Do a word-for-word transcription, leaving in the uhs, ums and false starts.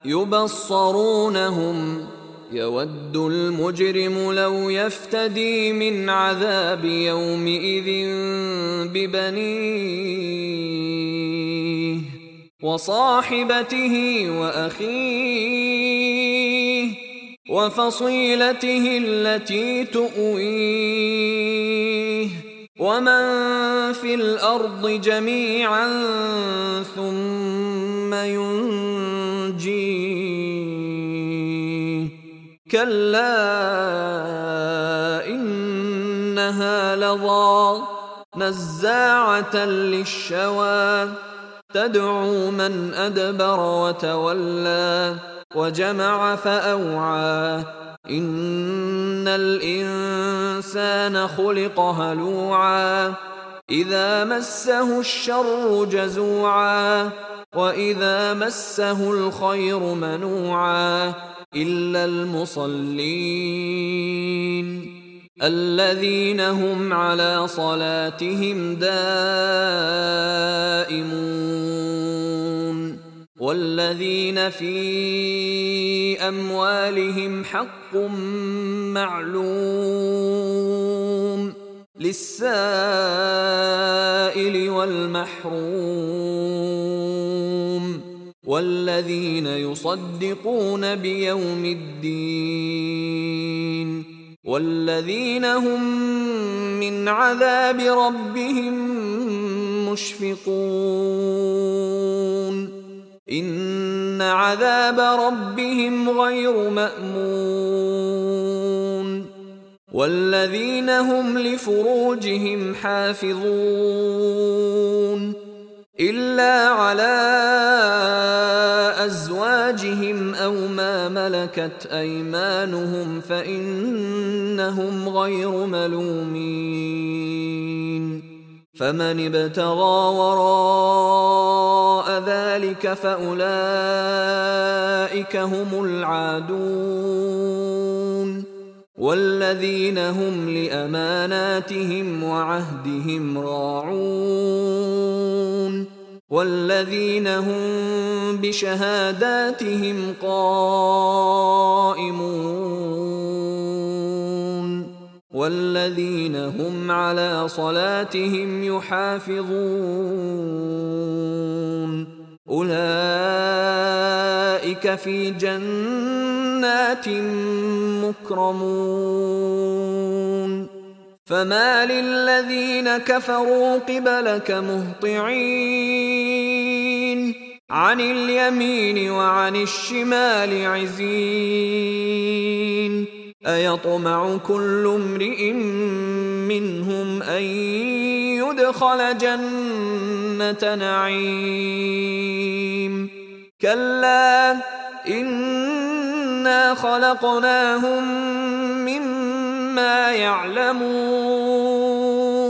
يبصرونهم يود المجرم لو يفتدي من عذاب يومئذ ببنيه وصاحبته وأخيه وفصيلته التي تؤويه ومن في الأرض جميعا ثم ينجيه كلا إنها لظى نزاعة للشوى تدعو من أدبر وتولى وجمع فأوعى إن الإنسان خلق هلوعا إذا مسه الشر جزوعا وإذا مسه الخير منوعا إلا المصلين الذين هم على صلاتهم دائمون والذين في أموالهم حق معلوم للسائل والمحروم والذين يصدقون بيوم الدين والذين هم من عذاب ربهم مشفقون إن عذاب ربهم غير مأمون والذين هم لفروجهم حافظون إلا على أزواجهم أو ما ملكت أيمانهم فإنهم غير ملومين فمن ابتغى وراء ذلك فأولئك هم العادون والذين هم لأماناتهم وعهدهم راعون والذين هم بشهاداتهم قائمون والذين هم على صلاتهم يحافظون أولئك في جنات مكرمون فما للذين كفروا قبلك مهطعين عن اليمين وعن الشمال عزين أيطمع كل امرئ منهم أن يدخل جنة نعيم كلا إنا خلقناهم مما يعلمون